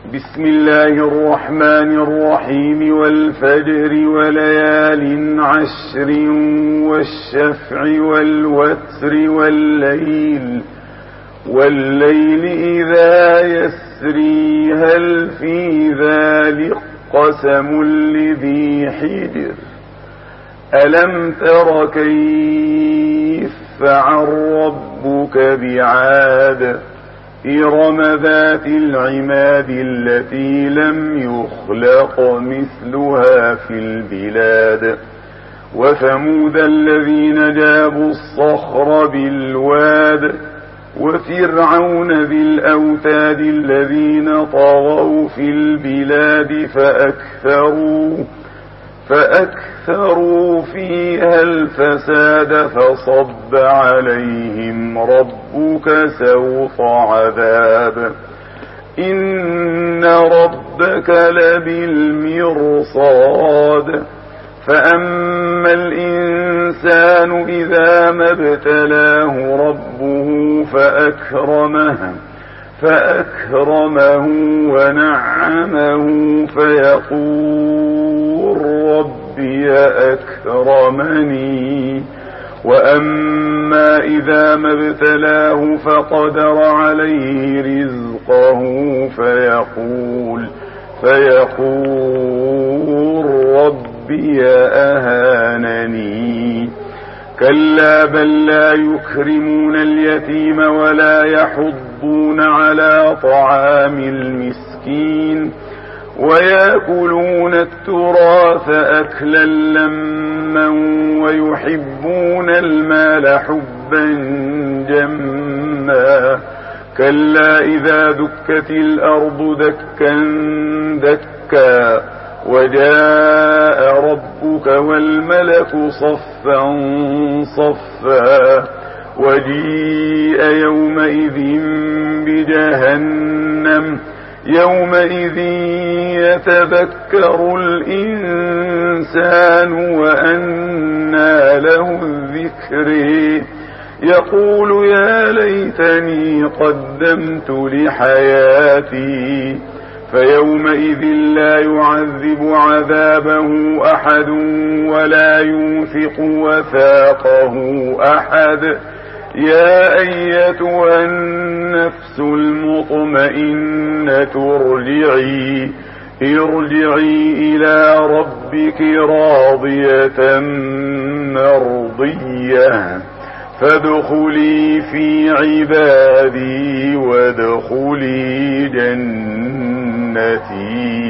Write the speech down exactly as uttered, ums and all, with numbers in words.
بسم الله الرحمن الرحيم والفجر وليال عشر والشفع والوتر والليل والليل إذا يسري هل في ذلك قسم لذي حجر ألم تر كيف فعل ربك بعاد إرم ذات العماد التي لم يخلق مثلها في البلاد وثمود الذين جابوا الصخر بالواد وفرعون ذي الأوتاد الذين طغوا في البلاد فأكثروا فأكثروا فيها الفساد فصب عليهم ربك سوط عذاب إن ربك لبالمرصاد فأما الإنسان إذا ما ابتلاه ربه فأكرمه فأكرمه ونعمه فيقول ربي أكرمني وأما إذا ما ابتلاه فقدر عليه رزقه فيقول فيقول ربي أهانني كلا بل لا يكرمون اليتيم ولا يحضون على طعام المسكين ويأكلون التراث أكلا لما ويحبون المال حبا جما كلا إذا دكت الأرض دكا دكا وجاء ربك والملك صفا صفا وجيء يومئذ بجهنم يومئذ يتذكر الإنسان وأنى له الذكر يقول يا ليتني قدمت لحياتي فيومئذ لا يعذب عذابه أحد ولا يوثق وثاقه أحد يا أيتها النفس المطمئنة ارجعي ارجعي إلى ربك راضية مرضية فادخلي في عبادي وادخلي جنتي.